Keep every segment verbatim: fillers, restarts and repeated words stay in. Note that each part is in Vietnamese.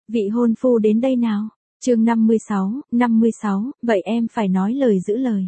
Vị hôn phu đến đây nào. Chương năm mươi sáu, năm mươi sáu, vậy em phải nói lời giữ lời.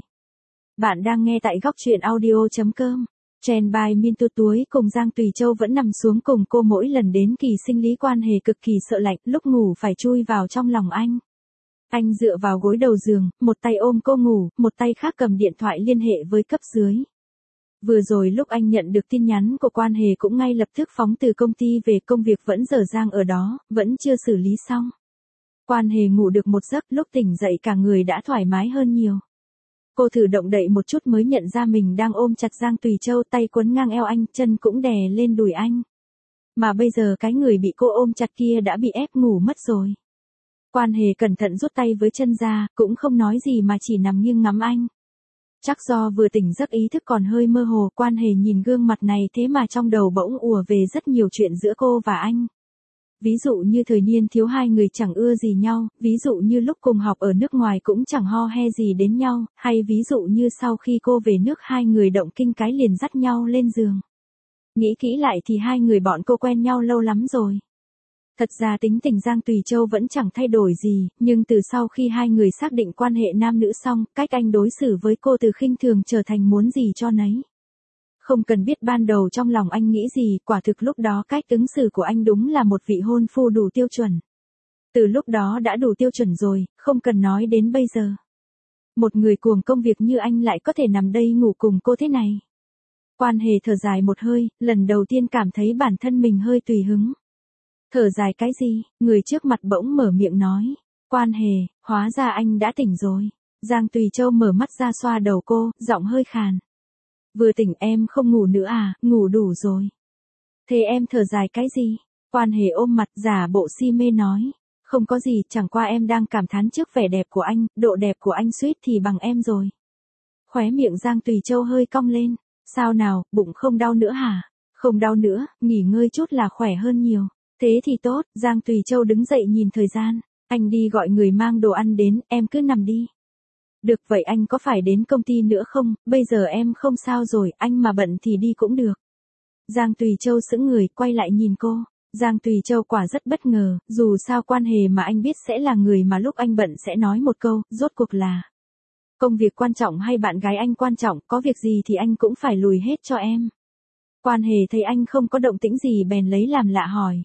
Bạn đang nghe tại góc truyện audio chấm com. Trend by Mintu Túi cùng Giang Tùy Châu vẫn nằm xuống cùng cô mỗi lần đến kỳ sinh lý quan hề cực kỳ sợ lạnh, lúc ngủ phải chui vào trong lòng anh. Anh dựa vào gối đầu giường, một tay ôm cô ngủ, một tay khác cầm điện thoại liên hệ với cấp dưới. Vừa rồi lúc anh nhận được tin nhắn của quan hề cũng ngay lập tức phóng từ công ty về, công việc vẫn dở dang ở đó, vẫn chưa xử lý xong. Quan hề ngủ được một giấc, lúc tỉnh dậy cả người đã thoải mái hơn nhiều. Cô thử động đậy một chút mới nhận ra mình đang ôm chặt Giang Tùy Châu, tay quấn ngang eo anh, chân cũng đè lên đùi anh. Mà bây giờ cái người bị cô ôm chặt kia đã bị ép ngủ mất rồi. Quan hề cẩn thận rút tay với chân ra, cũng không nói gì mà chỉ nằm nghiêng ngắm anh. Chắc do vừa tỉnh giấc ý thức còn hơi mơ hồ, quan hề nhìn gương mặt này thế mà trong đầu bỗng ùa về rất nhiều chuyện giữa cô và anh. Ví dụ như thời niên thiếu hai người chẳng ưa gì nhau, ví dụ như lúc cùng học ở nước ngoài cũng chẳng ho he gì đến nhau, hay ví dụ như sau khi cô về nước hai người động kinh cái liền dắt nhau lên giường. Nghĩ kỹ lại thì hai người bọn cô quen nhau lâu lắm rồi. Thật ra tính tình Giang Tùy Châu vẫn chẳng thay đổi gì, nhưng từ sau khi hai người xác định quan hệ nam nữ xong, cách anh đối xử với cô từ khinh thường trở thành muốn gì cho nấy. Không cần biết ban đầu trong lòng anh nghĩ gì, quả thực lúc đó cách ứng xử của anh đúng là một vị hôn phu đủ tiêu chuẩn. Từ lúc đó đã đủ tiêu chuẩn rồi, không cần nói đến bây giờ. Một người cuồng công việc như anh lại có thể nằm đây ngủ cùng cô thế này. Quan hề thở dài một hơi, lần đầu tiên cảm thấy bản thân mình hơi tùy hứng. Thở dài cái gì, người trước mặt bỗng mở miệng nói. Quan hề, hóa ra anh đã tỉnh rồi. Giang Tùy Châu mở mắt ra xoa đầu cô, giọng hơi khàn. Vừa tỉnh em không ngủ nữa à, ngủ đủ rồi. Thế em thở dài cái gì? Quan hề ôm mặt giả bộ si mê nói. Không có gì, chẳng qua em đang cảm thán trước vẻ đẹp của anh, độ đẹp của anh suýt thì bằng em rồi. Khóe miệng Giang Tùy Châu hơi cong lên. Sao nào, bụng không đau nữa hả? Không đau nữa, nghỉ ngơi chút là khỏe hơn nhiều. Thế thì tốt, Giang Tùy Châu đứng dậy nhìn thời gian. Anh đi gọi người mang đồ ăn đến, em cứ nằm đi. Được vậy anh có phải đến công ty nữa không, bây giờ em không sao rồi, anh mà bận thì đi cũng được. Giang Tùy Châu sững người, quay lại nhìn cô. Giang Tùy Châu quả rất bất ngờ, dù sao quan hề mà anh biết sẽ là người mà lúc anh bận sẽ nói một câu, rốt cuộc là. Công việc quan trọng hay bạn gái anh quan trọng, có việc gì thì anh cũng phải lùi hết cho em. Quan hề thấy anh không có động tĩnh gì bèn lấy làm lạ hỏi.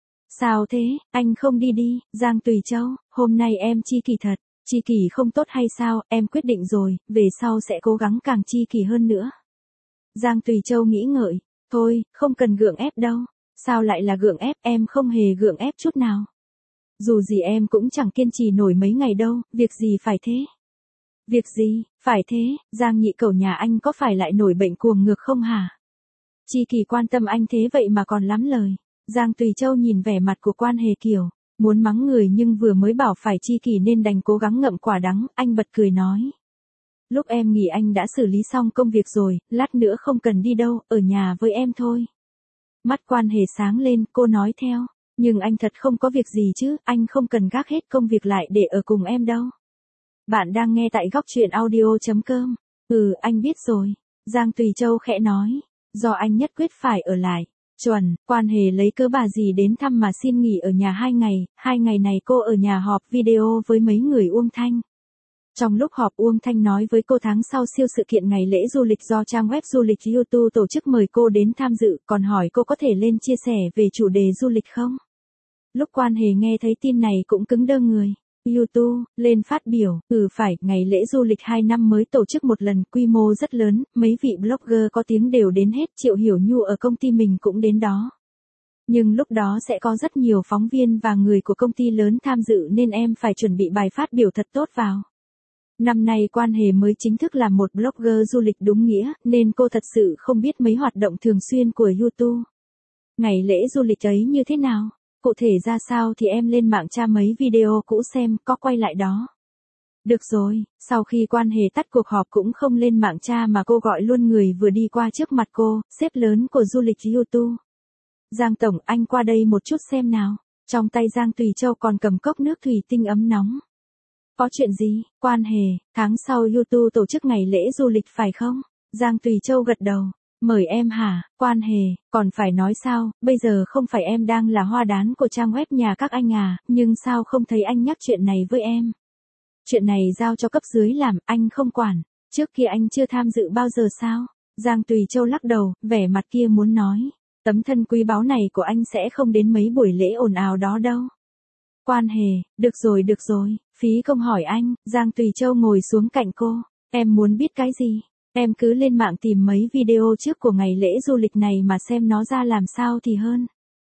Sao thế, anh không đi đi, Giang Tùy Châu, hôm nay em chi kỷ thật. Chi kỷ không tốt hay sao, em quyết định rồi, về sau sẽ cố gắng càng chi kỷ hơn nữa. Giang Tùy Châu nghĩ ngợi, thôi, không cần gượng ép đâu. Sao lại là gượng ép, em không hề gượng ép chút nào. Dù gì em cũng chẳng kiên trì nổi mấy ngày đâu, việc gì phải thế. Việc gì, phải thế, Giang nhị cẩu nhà anh có phải lại nổi bệnh cuồng ngược không hả? Chi kỷ quan tâm anh thế vậy mà còn lắm lời. Giang Tùy Châu nhìn vẻ mặt của quan hề kiểu. Muốn mắng người nhưng vừa mới bảo phải chi kỷ nên đành cố gắng ngậm quả đắng, anh bật cười nói. Lúc em nghỉ anh đã xử lý xong công việc rồi, lát nữa không cần đi đâu, ở nhà với em thôi. Mắt quan hề sáng lên, cô nói theo, nhưng anh thật không có việc gì chứ, anh không cần gác hết công việc lại để ở cùng em đâu. Bạn đang nghe tại góc truyện audio chấm com. Ừ, anh biết rồi. Giang Tùy Châu khẽ nói, do anh nhất quyết phải ở lại. Chuẩn, quan hề lấy cớ bà dì đến thăm mà xin nghỉ ở nhà hai ngày, hai ngày này cô ở nhà họp video với mấy người Uông Thanh. Trong lúc họp Uông Thanh nói với cô tháng sau siêu sự kiện ngày lễ du lịch do trang web du lịch YouTube tổ chức mời cô đến tham dự, còn hỏi cô có thể lên chia sẻ về chủ đề du lịch không? Lúc quan hề nghe thấy tin này cũng cứng đơ người. YouTube, lên phát biểu, ừ phải, ngày lễ du lịch hai năm mới tổ chức một lần, quy mô rất lớn, mấy vị blogger có tiếng đều đến hết, Triệu Hiểu Nhu ở công ty mình cũng đến đó. Nhưng lúc đó sẽ có rất nhiều phóng viên và người của công ty lớn tham dự nên em phải chuẩn bị bài phát biểu thật tốt vào. Năm nay quan hề mới chính thức là một blogger du lịch đúng nghĩa, nên cô thật sự không biết mấy hoạt động thường xuyên của YouTube. Ngày lễ du lịch ấy như thế nào? Cụ thể ra sao thì em lên mạng tra mấy video cũ xem, có quay lại đó. Được rồi, sau khi quan hề tắt cuộc họp cũng không lên mạng tra mà cô gọi luôn người vừa đi qua trước mặt cô, sếp lớn của du lịch YouTube. Giang Tổng, anh qua đây một chút xem nào. Trong tay Giang Tùy Châu còn cầm cốc nước thủy tinh ấm nóng. Có chuyện gì, quan hề, tháng sau YouTube tổ chức ngày lễ du lịch phải không? Giang Tùy Châu gật đầu. Mời em hả, Quan Hề, còn phải nói sao, bây giờ không phải em đang là hoa đán của trang web nhà các anh à, nhưng sao không thấy anh nhắc chuyện này với em? Chuyện này giao cho cấp dưới làm, anh không quản, trước kia anh chưa tham dự bao giờ sao? Giang Tùy Châu lắc đầu, vẻ mặt kia muốn nói, tấm thân quý báu này của anh sẽ không đến mấy buổi lễ ồn ào đó đâu. Quan Hề, được rồi được rồi, phí công hỏi anh, Giang Tùy Châu ngồi xuống cạnh cô, em muốn biết cái gì? Em cứ lên mạng tìm mấy video trước của ngày lễ du lịch này mà xem nó ra làm sao thì hơn.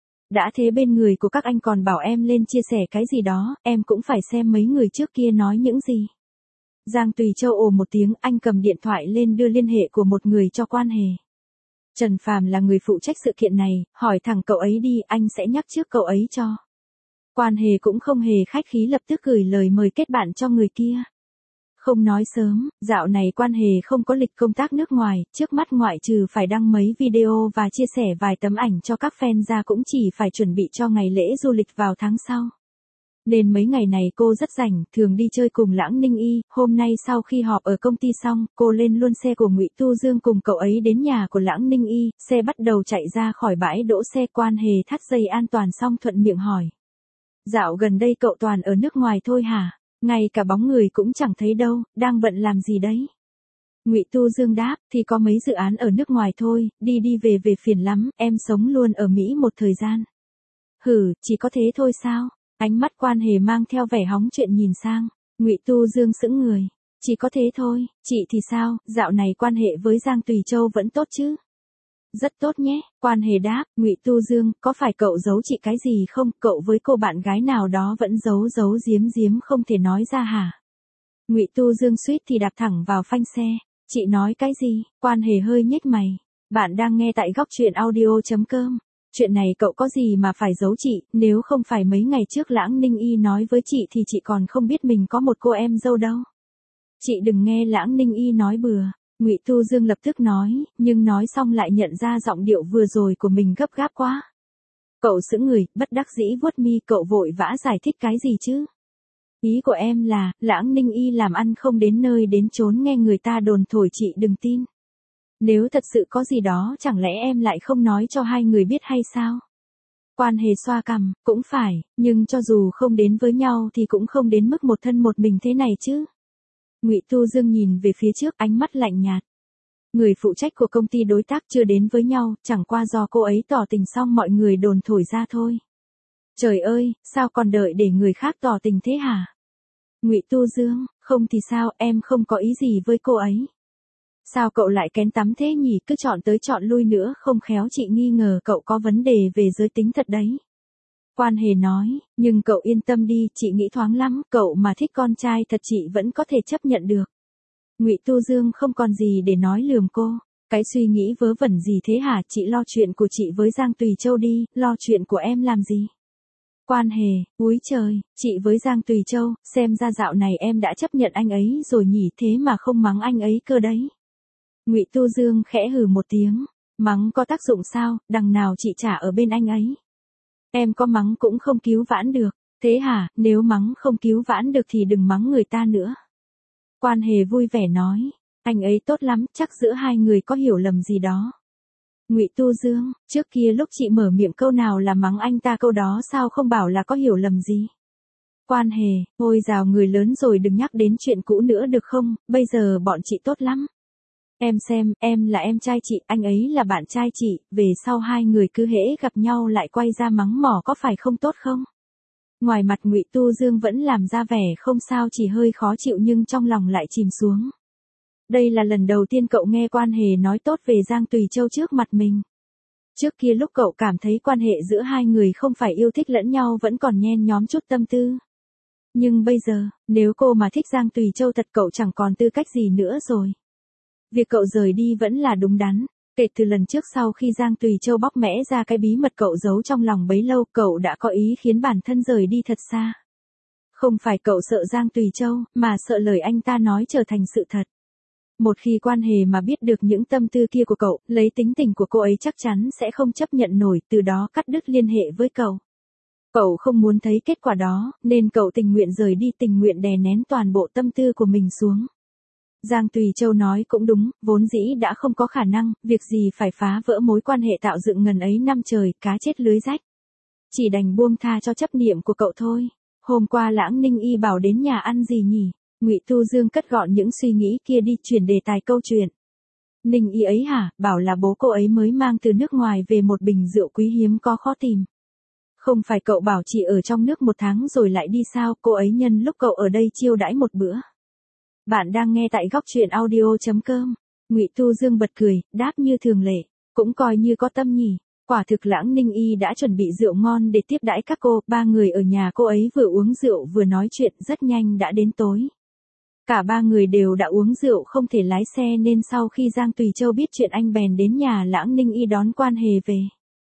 Đã thế bên người của các anh còn bảo em lên chia sẻ cái gì đó, em cũng phải xem mấy người trước kia nói những gì. Giang Tùy Châu ồ một tiếng, anh cầm điện thoại lên đưa liên hệ của một người cho Quan Hề. Trần Phàm là người phụ trách sự kiện này, hỏi thẳng cậu ấy đi, anh sẽ nhắc trước cậu ấy cho. Quan Hề cũng không hề khách khí lập tức gửi lời mời kết bạn cho người kia. Không nói sớm, dạo này Quan Hề không có lịch công tác nước ngoài, trước mắt ngoại trừ phải đăng mấy video và chia sẻ vài tấm ảnh cho các fan ra cũng chỉ phải chuẩn bị cho ngày lễ du lịch vào tháng sau. Nên mấy ngày này cô rất rảnh, thường đi chơi cùng Lãng Ninh Y, hôm nay sau khi họp ở công ty xong, cô lên luôn xe của Ngụy Tu Dương cùng cậu ấy đến nhà của Lãng Ninh Y, xe bắt đầu chạy ra khỏi bãi đỗ xe. Quan Hề thắt dây an toàn xong thuận miệng hỏi. Dạo gần đây cậu toàn ở nước ngoài thôi hả? Ngay cả bóng người cũng chẳng thấy đâu, đang bận làm gì đấy? Ngụy Tu Dương đáp, thì có mấy dự án ở nước ngoài thôi, đi đi về về phiền lắm, em sống luôn ở Mỹ một thời gian. Hử, chỉ có thế thôi sao? Ánh mắt Quan Hề mang theo vẻ hóng chuyện nhìn sang, Ngụy Tu Dương sững người, chỉ có thế thôi, chị thì sao, dạo này quan hệ với Giang Tùy Châu vẫn tốt chứ? Rất tốt nhé, Quan Hề đáp, Ngụy Tu Dương, có phải cậu giấu chị cái gì không, cậu với cô bạn gái nào đó vẫn giấu giấu giếm giếm không thể nói ra hả? Ngụy Tu Dương suýt thì đạp thẳng vào phanh xe, chị nói cái gì? Quan Hề hơi nhếch mày, bạn đang nghe tại góc truyện audio chấm com. Chuyện này cậu có gì mà phải giấu chị, nếu không phải mấy ngày trước Lãng Ninh Y nói với chị thì chị còn không biết mình có một cô em dâu đâu. Chị đừng nghe Lãng Ninh Y nói bừa. Ngụy Tu Dương lập tức nói, nhưng nói xong lại nhận ra giọng điệu vừa rồi của mình gấp gáp quá. Cậu sững người, bất đắc dĩ vuốt mi, cậu vội vã giải thích cái gì chứ? Ý của em là, Lãng Ninh Y làm ăn không đến nơi đến chốn, nghe người ta đồn thổi chị đừng tin. Nếu thật sự có gì đó chẳng lẽ em lại không nói cho hai người biết hay sao? Quan Hề xoa cằm, cũng phải, nhưng cho dù không đến với nhau thì cũng không đến mức một thân một mình thế này chứ. Ngụy Tu Dương nhìn về phía trước, ánh mắt lạnh nhạt. Người phụ trách của công ty đối tác chưa đến với nhau, chẳng qua do cô ấy tỏ tình xong mọi người đồn thổi ra thôi. Trời ơi, sao còn đợi để người khác tỏ tình thế hả? Ngụy Tu Dương, không thì sao, em không có ý gì với cô ấy. Sao cậu lại kén tắm thế nhỉ, cứ chọn tới chọn lui nữa, không khéo chị nghi ngờ cậu có vấn đề về giới tính thật đấy. Quan Hề nói, nhưng cậu yên tâm đi, chị nghĩ thoáng lắm, cậu mà thích con trai thật chị vẫn có thể chấp nhận được. Ngụy Tu Dương không còn gì để nói lườm cô, cái suy nghĩ vớ vẩn gì thế hả, chị lo chuyện của chị với Giang Tùy Châu đi, lo chuyện của em làm gì? Quan Hề, úi trời, chị với Giang Tùy Châu, xem ra dạo này em đã chấp nhận anh ấy rồi nhỉ, thế mà không mắng anh ấy cơ đấy. Ngụy Tu Dương khẽ hừ một tiếng, mắng có tác dụng sao, đằng nào chị chả ở bên anh ấy. Em có mắng cũng không cứu vãn được, thế hả, nếu mắng không cứu vãn được thì đừng mắng người ta nữa. Quan Hề vui vẻ nói, anh ấy tốt lắm, chắc giữa hai người có hiểu lầm gì đó. Ngụy Tu Dương, trước kia lúc chị mở miệng câu nào là mắng anh ta câu đó sao không bảo là có hiểu lầm gì. Quan Hề, ôi dào người lớn rồi đừng nhắc đến chuyện cũ nữa được không, bây giờ bọn chị tốt lắm. Em xem, em là em trai chị, anh ấy là bạn trai chị, về sau hai người cứ hễ gặp nhau lại quay ra mắng mỏ có phải không tốt không? Ngoài mặt Ngụy Tu Dương vẫn làm ra vẻ không sao, chỉ hơi khó chịu nhưng trong lòng lại chìm xuống. Đây là lần đầu tiên cậu nghe Quan Hề nói tốt về Giang Tùy Châu trước mặt mình. Trước kia lúc cậu cảm thấy quan hệ giữa hai người không phải yêu thích lẫn nhau vẫn còn nhen nhóm chút tâm tư. Nhưng bây giờ, nếu cô mà thích Giang Tùy Châu thật cậu chẳng còn tư cách gì nữa rồi. Việc cậu rời đi vẫn là đúng đắn, kể từ lần trước sau khi Giang Tùy Châu bóc mẽ ra cái bí mật cậu giấu trong lòng bấy lâu, cậu đã có ý khiến bản thân rời đi thật xa. Không phải cậu sợ Giang Tùy Châu, mà sợ lời anh ta nói trở thành sự thật. Một khi Quan Hề mà biết được những tâm tư kia của cậu, lấy tính tình của cô ấy chắc chắn sẽ không chấp nhận nổi, từ đó cắt đứt liên hệ với cậu. Cậu không muốn thấy kết quả đó, nên cậu tình nguyện rời đi, tình nguyện đè nén toàn bộ tâm tư của mình xuống. Giang Tùy Châu nói cũng đúng, vốn dĩ đã không có khả năng, việc gì phải phá vỡ mối quan hệ tạo dựng ngần ấy năm trời, cá chết lưới rách. Chỉ đành buông tha cho chấp niệm của cậu thôi. Hôm qua Lãng Ninh Y bảo đến nhà ăn gì nhỉ? Ngụy Tu Dương cất gọn những suy nghĩ kia đi, chuyển đề tài câu chuyện. Ninh Y ấy hả, bảo là bố cô ấy mới mang từ nước ngoài về một bình rượu quý hiếm có khó tìm. Không phải cậu bảo chị ở trong nước một tháng rồi lại đi sao, cô ấy nhân lúc cậu ở đây chiêu đãi một bữa. Bạn đang nghe tại góc truyện audio chấm com. Ngụy Tu Dương bật cười, đáp như thường lệ, cũng coi như có tâm nhỉ. Quả thực Lãng Ninh Y đã chuẩn bị rượu ngon để tiếp đãi các cô, ba người ở nhà cô ấy vừa uống rượu vừa nói chuyện, rất nhanh đã đến tối. Cả ba người đều đã uống rượu không thể lái xe nên sau khi Giang Tùy Châu biết chuyện anh bèn đến nhà Lãng Ninh Y đón Quan Hề về.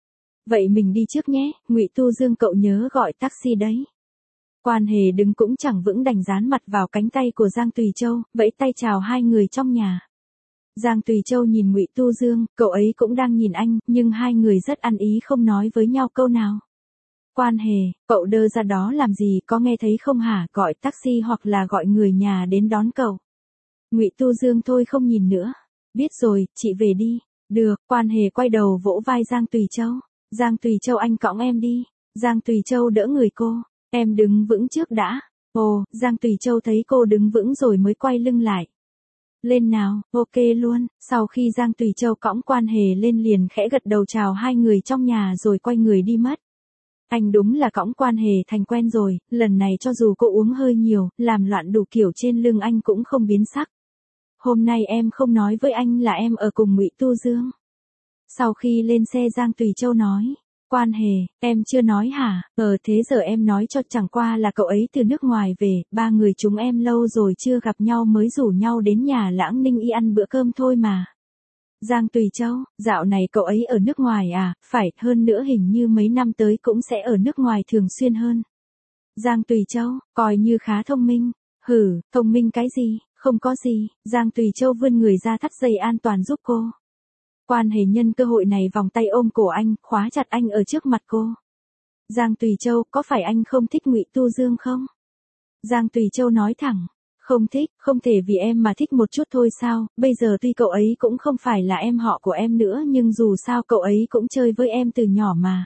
Vậy mình đi trước nhé, Ngụy Tu Dương cậu nhớ gọi taxi đấy. Quan Hề đứng cũng chẳng vững đành dán mặt vào cánh tay của Giang Tùy Châu, vẫy tay chào hai người trong nhà. Giang Tùy Châu nhìn Ngụy Tu Dương, cậu ấy cũng đang nhìn anh, nhưng hai người rất ăn ý không nói với nhau câu nào. Quan Hề, cậu đơ ra đó làm gì, có nghe thấy không hả, gọi taxi hoặc là gọi người nhà đến đón cậu. Ngụy Tu Dương thôi không nhìn nữa. Biết rồi, chị về đi. Được, Quan Hề quay đầu vỗ vai Giang Tùy Châu. Giang Tùy Châu anh cõng em đi. Giang Tùy Châu đỡ người cô. Em đứng vững trước đã. Ồ, Giang Tùy Châu thấy cô đứng vững rồi mới quay lưng lại. Lên nào, ok luôn. Sau khi Giang Tùy Châu cõng Quan Hề lên liền khẽ gật đầu chào hai người trong nhà rồi quay người đi mất. Anh đúng là cõng Quan Hề thành quen rồi, lần này cho dù cô uống hơi nhiều, làm loạn đủ kiểu trên lưng anh cũng không biến sắc. Hôm nay em không nói với anh là em ở cùng Ngụy Tu Dương. Sau khi lên xe Giang Tùy Châu nói, Quan Hề, em chưa nói hả, ờ thế giờ em nói cho, chẳng qua là cậu ấy từ nước ngoài về, ba người chúng em lâu rồi chưa gặp nhau mới rủ nhau đến nhà Lãng Ninh Y ăn bữa cơm thôi mà. Giang Tùy Châu, dạo này cậu ấy ở nước ngoài à, phải, hơn nữa hình như mấy năm tới cũng sẽ ở nước ngoài thường xuyên hơn. Giang Tùy Châu, coi như khá thông minh. Hử, thông minh cái gì, không có gì. Giang Tùy Châu vươn người ra thắt dây an toàn giúp cô. Quan Hề nhân cơ hội này vòng tay ôm cổ anh, khóa chặt anh ở trước mặt cô. Giang Tùy Châu, có phải anh không thích Ngụy Tu Dương không? Giang Tùy Châu nói thẳng. Không thích, không thể vì em mà thích một chút thôi sao, bây giờ tuy cậu ấy cũng không phải là em họ của em nữa nhưng dù sao cậu ấy cũng chơi với em từ nhỏ mà.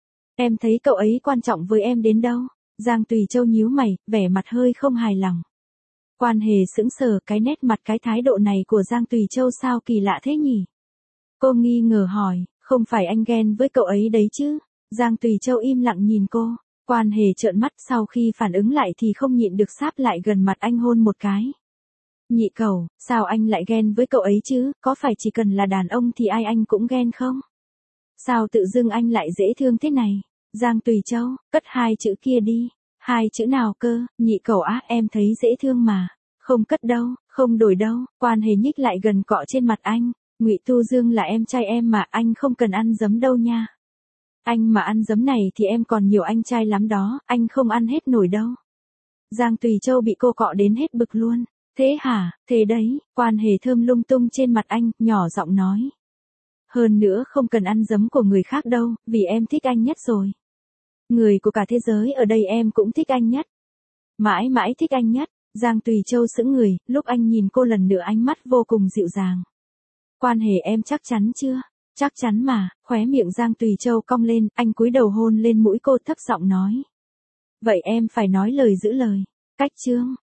Em thấy cậu ấy quan trọng với em đến đâu? Giang Tùy Châu nhíu mày, vẻ mặt hơi không hài lòng. Quan Hề sững sờ, cái nét mặt cái thái độ này của Giang Tùy Châu sao kỳ lạ thế nhỉ? Cô nghi ngờ hỏi, không phải anh ghen với cậu ấy đấy chứ? Giang Tùy Châu im lặng nhìn cô. Quan Hề trợn mắt, sau khi phản ứng lại thì không nhịn được sáp lại gần mặt anh hôn một cái. Nhị cẩu, sao anh lại ghen với cậu ấy chứ, có phải chỉ cần là đàn ông thì ai anh cũng ghen không? Sao tự dưng anh lại dễ thương thế này? Giang Tùy Châu, cất hai chữ kia đi. Hai chữ nào cơ, nhị cẩu á, em thấy dễ thương mà. Không cất đâu, không đổi đâu. Quan Hề nhích lại gần cọ trên mặt anh. Ngụy Tu Dương là em trai em mà, anh không cần ăn giấm đâu nha. Anh mà ăn giấm này thì em còn nhiều anh trai lắm đó, anh không ăn hết nổi đâu. Giang Tùy Châu bị cô cọ đến hết bực luôn. Thế hả, thế đấy, Quan Hề thơm lung tung trên mặt anh, nhỏ giọng nói. Hơn nữa không cần ăn giấm của người khác đâu, vì em thích anh nhất rồi. Người của cả thế giới ở đây em cũng thích anh nhất. Mãi mãi thích anh nhất. Giang Tùy Châu sững người, lúc anh nhìn cô lần nữa ánh mắt vô cùng dịu dàng. Quan Hề em chắc chắn chưa? Chắc chắn mà, khóe miệng Giang Tùy Châu cong lên, anh cúi đầu hôn lên mũi cô thấp giọng nói. Vậy em phải nói lời giữ lời. Cách chương.